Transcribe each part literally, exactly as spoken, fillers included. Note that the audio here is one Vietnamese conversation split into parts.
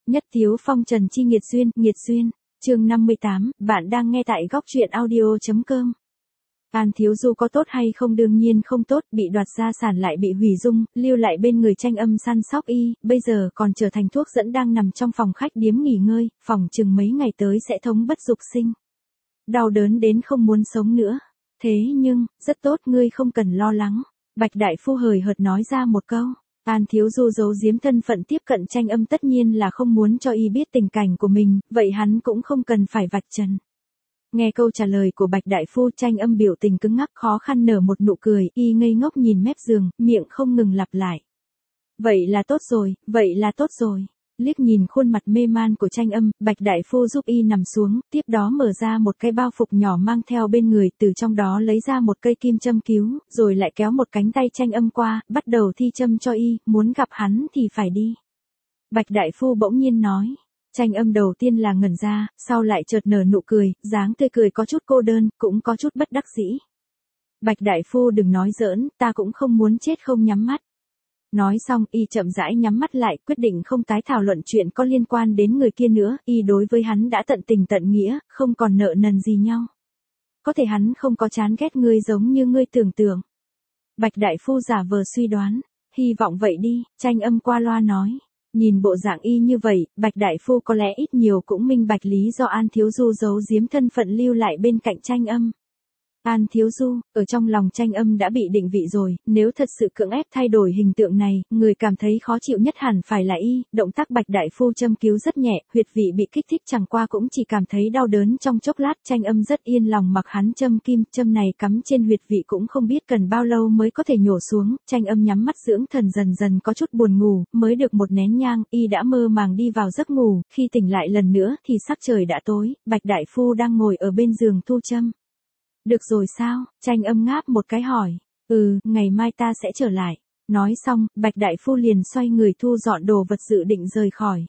Nhất Tiếu Phong Trần Chi nghiệt duyên, nghiệt duyên. Chương năm mươi tám, bạn đang nghe tại góc truyện audio chấm com. An Thiếu Du có tốt hay không đương nhiên không tốt, bị đoạt gia sản lại bị hủy dung, lưu lại bên người Tranh Âm săn sóc y, bây giờ còn trở thành thuốc dẫn đang nằm trong phòng khách điếm nghỉ ngơi, phòng chừng mấy ngày tới sẽ thống bất dục sinh. Đau đớn đến không muốn sống nữa. Thế nhưng, rất tốt, ngươi không cần lo lắng. Bạch Đại Phu hời hợt nói ra một câu. An Thiếu Du giấu giếm thân phận tiếp cận Tranh Âm tất nhiên là không muốn cho y biết tình cảnh của mình, vậy hắn cũng không cần phải vạch trần. Nghe câu trả lời của Bạch Đại Phu, Tranh Âm biểu tình cứng ngắc khó khăn nở một nụ cười, y ngây ngốc nhìn mép giường, miệng không ngừng lặp lại. Vậy là tốt rồi, vậy là tốt rồi. Liếc nhìn khuôn mặt mê man của Tranh Âm, Bạch Đại Phu giúp y nằm xuống, tiếp đó mở ra một cái bao phục nhỏ mang theo bên người, từ trong đó lấy ra một cây kim châm cứu, rồi lại kéo một cánh tay Tranh Âm qua, bắt đầu thi châm cho y, muốn gặp hắn thì phải đi. Bạch Đại Phu bỗng nhiên nói. Tranh Âm đầu tiên là ngẩn ra, sau lại chợt nở nụ cười, dáng tươi cười có chút cô đơn, cũng có chút bất đắc dĩ. Bạch Đại Phu đừng nói giỡn, ta cũng không muốn chết không nhắm mắt. Nói xong, y chậm rãi nhắm mắt lại, quyết định không tái thảo luận chuyện có liên quan đến người kia nữa, y đối với hắn đã tận tình tận nghĩa, không còn nợ nần gì nhau. Có thể hắn không có chán ghét ngươi giống như ngươi tưởng tượng. Bạch Đại Phu giả vờ suy đoán, hy vọng vậy đi, Tranh Âm qua loa nói. Nhìn bộ dạng y như vậy, Bạch Đại Phu có lẽ ít nhiều cũng minh bạch lý do An Thiếu Du giấu giếm thân phận lưu lại bên cạnh Tranh Âm. An Thiếu Du, ở trong lòng Tranh Âm đã bị định vị rồi, nếu thật sự cưỡng ép thay đổi hình tượng này, người cảm thấy khó chịu nhất hẳn phải là y, động tác Bạch Đại Phu châm cứu rất nhẹ, huyệt vị bị kích thích chẳng qua cũng chỉ cảm thấy đau đớn trong chốc lát, Tranh Âm rất yên lòng mặc hắn châm kim, châm này cắm trên huyệt vị cũng không biết cần bao lâu mới có thể nhổ xuống, Tranh Âm nhắm mắt dưỡng thần dần dần có chút buồn ngủ, mới được một nén nhang, y đã mơ màng đi vào giấc ngủ, khi tỉnh lại lần nữa thì sắc trời đã tối, Bạch Đại Phu đang ngồi ở bên giường thu châm. Được rồi sao? Tranh Âm ngáp một cái hỏi. Ừ, ngày mai ta sẽ trở lại. Nói xong, Bạch Đại Phu liền xoay người thu dọn đồ vật dự định rời khỏi.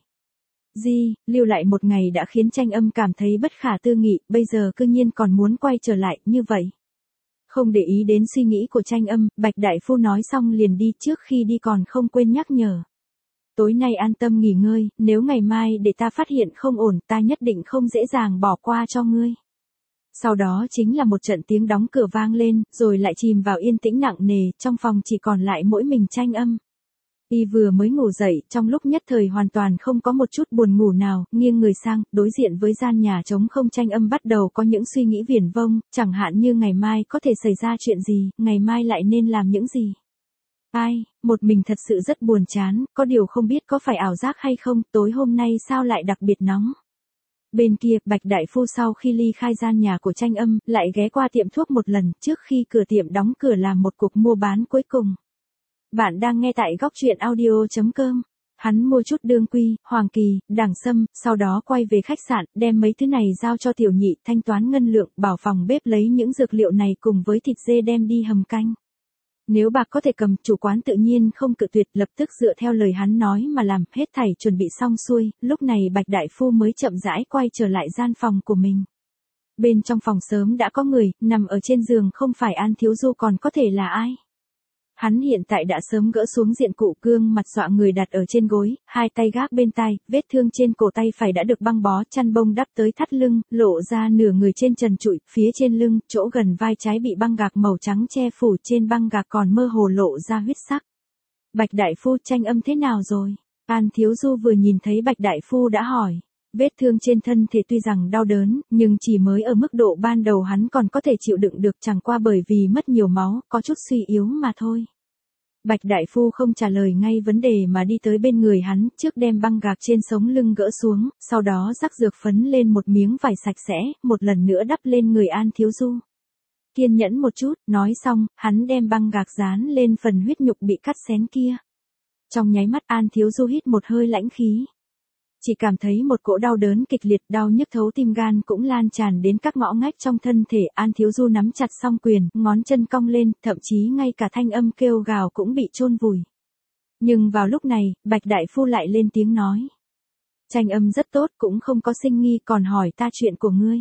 Di, lưu lại một ngày đã khiến Tranh Âm cảm thấy bất khả tư nghị, bây giờ cư nhiên còn muốn quay trở lại, như vậy. Không để ý đến suy nghĩ của Tranh Âm, Bạch Đại Phu nói xong liền đi, trước khi đi còn không quên nhắc nhở. Tối nay an tâm nghỉ ngơi, nếu ngày mai để ta phát hiện không ổn, ta nhất định không dễ dàng bỏ qua cho ngươi. Sau đó chính là một trận tiếng đóng cửa vang lên, rồi lại chìm vào yên tĩnh nặng nề, trong phòng chỉ còn lại mỗi mình Tranh Âm. Y vừa mới ngủ dậy, trong lúc nhất thời hoàn toàn không có một chút buồn ngủ nào, nghiêng người sang, đối diện với gian nhà trống không, Tranh Âm bắt đầu có những suy nghĩ viển vông, chẳng hạn như ngày mai có thể xảy ra chuyện gì, ngày mai lại nên làm những gì. Ai, một mình thật sự rất buồn chán, có điều không biết có phải ảo giác hay không, tối hôm nay sao lại đặc biệt nóng. Bên kia, Bạch Đại Phu sau khi ly khai gian nhà của Tranh Âm, lại ghé qua tiệm thuốc một lần, trước khi cửa tiệm đóng cửa làm một cuộc mua bán cuối cùng. Bạn đang nghe tại góc truyện audio chấm com. Hắn mua chút đương quy, hoàng kỳ, đàng sâm, sau đó quay về khách sạn, đem mấy thứ này giao cho tiểu nhị, thanh toán ngân lượng, bảo phòng bếp lấy những dược liệu này cùng với thịt dê đem đi hầm canh. Nếu bạc có thể cầm, chủ quán tự nhiên không cự tuyệt, lập tức dựa theo lời hắn nói mà làm, hết thảy chuẩn bị xong xuôi, lúc này Bạch Đại Phu mới chậm rãi quay trở lại gian phòng của mình. Bên trong phòng sớm đã có người, nằm ở trên giường không phải An Thiếu Du còn có thể là ai. Hắn hiện tại đã sớm gỡ xuống diện cụ, gương mặt dọa người đặt ở trên gối, hai tay gác bên tai, vết thương trên cổ tay phải đã được băng bó, chăn bông đắp tới thắt lưng, lộ ra nửa người trên trần trụi, phía trên lưng, chỗ gần vai trái bị băng gạc màu trắng che phủ, trên băng gạc còn mơ hồ lộ ra huyết sắc. Bạch Đại Phu, Tranh Âm thế nào rồi? An Thiếu Du vừa nhìn thấy Bạch Đại Phu đã hỏi. Vết thương trên thân thể tuy rằng đau đớn, nhưng chỉ mới ở mức độ ban đầu hắn còn có thể chịu đựng được, chẳng qua bởi vì mất nhiều máu, có chút suy yếu mà thôi. Bạch Đại Phu không trả lời ngay vấn đề mà đi tới bên người hắn, trước đem băng gạc trên sống lưng gỡ xuống, sau đó rắc dược phấn lên một miếng vải sạch sẽ, một lần nữa đắp lên người An Thiếu Du. Kiên nhẫn một chút, nói xong, hắn đem băng gạc dán lên phần huyết nhục bị cắt xén kia. Trong nháy mắt An Thiếu Du hít một hơi lãnh khí. Chỉ cảm thấy một cỗ đau đớn kịch liệt, đau nhức thấu tim gan cũng lan tràn đến các ngõ ngách trong thân thể. An Thiếu Du nắm chặt song quyền, ngón chân cong lên, thậm chí ngay cả thanh âm kêu gào cũng bị chôn vùi. Nhưng vào lúc này, Bạch Đại Phu lại lên tiếng nói. Tranh Âm rất tốt, cũng không có sinh nghi, còn hỏi ta chuyện của ngươi.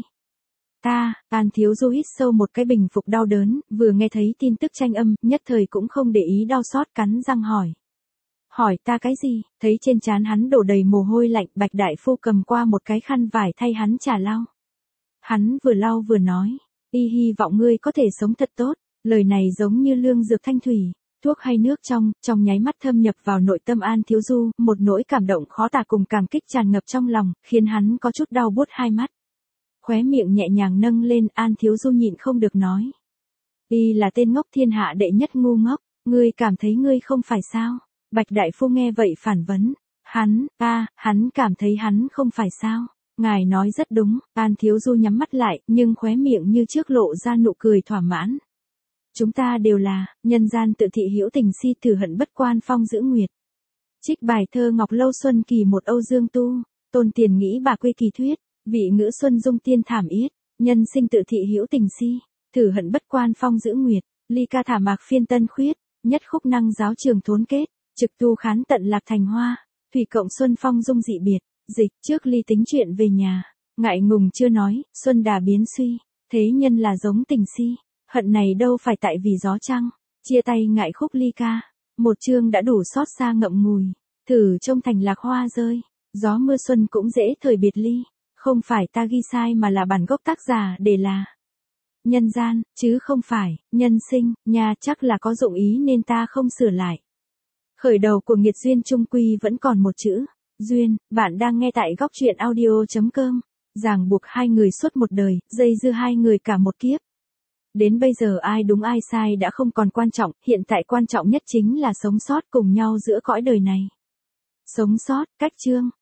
Ta, An Thiếu Du hít sâu một cái bình phục đau đớn, vừa nghe thấy tin tức Tranh Âm, nhất thời cũng không để ý đau xót, cắn răng hỏi. Hỏi ta cái gì? Thấy trên trán hắn đổ đầy mồ hôi lạnh, Bạch đại phu cầm qua một cái khăn vải thay hắn trà lau. Hắn vừa lau vừa nói, y hy vọng ngươi có thể sống thật tốt, lời này giống như lương dược thanh thủy, thuốc hay nước trong, trong nháy mắt thâm nhập vào nội tâm An Thiếu Du, một nỗi cảm động khó tả cùng cảm kích tràn ngập trong lòng, khiến hắn có chút đau buốt hai mắt. Khóe miệng nhẹ nhàng nâng lên, An Thiếu Du nhịn không được nói. Y là tên ngốc thiên hạ đệ nhất ngu ngốc, ngươi cảm thấy ngươi không phải sao? Bạch đại phu nghe vậy phản vấn, hắn, a, hắn cảm thấy hắn không phải sao? Ngài nói rất đúng, An Thiếu Du nhắm mắt lại, nhưng khóe miệng như trước lộ ra nụ cười thỏa mãn. Chúng ta đều là, nhân gian tự thị hữu tình si thử hận bất quan phong giữ nguyệt. Trích bài thơ Ngọc Lâu Xuân Kỳ một Âu Dương Tu, Tôn Tiền nghĩ bà quê kỳ thuyết, vị ngữ xuân dung tiên thảm yết, nhân sinh tự thị hữu tình si, thử hận bất quan phong giữ nguyệt, ly ca thả mạc phiên tân khuyết, nhất khúc năng giáo trường thốn kết, trực tu khán tận lạc thành hoa, thủy cộng xuân phong dung dị biệt, dịch trước ly tính chuyện về nhà, ngại ngùng chưa nói, xuân đà biến suy, thế nhân là giống tình si. Hận này đâu phải tại vì gió trăng, chia tay ngại khúc ly ca, một chương đã đủ xót xa ngậm ngùi, thử trông thành lạc hoa rơi, gió mưa xuân cũng dễ thời biệt ly, không phải ta ghi sai mà là bản gốc tác giả để là nhân gian, chứ không phải, nhân sinh, nha chắc là có dụng ý nên ta không sửa lại. Khởi đầu của nghiệt duyên chung quy vẫn còn một chữ, duyên, bạn đang nghe tại góc truyện audio chấm com, ràng buộc hai người suốt một đời, dây dưa hai người cả một kiếp. Đến bây giờ ai đúng ai sai đã không còn quan trọng, hiện tại quan trọng nhất chính là sống sót cùng nhau giữa cõi đời này. Sống sót, cách chương.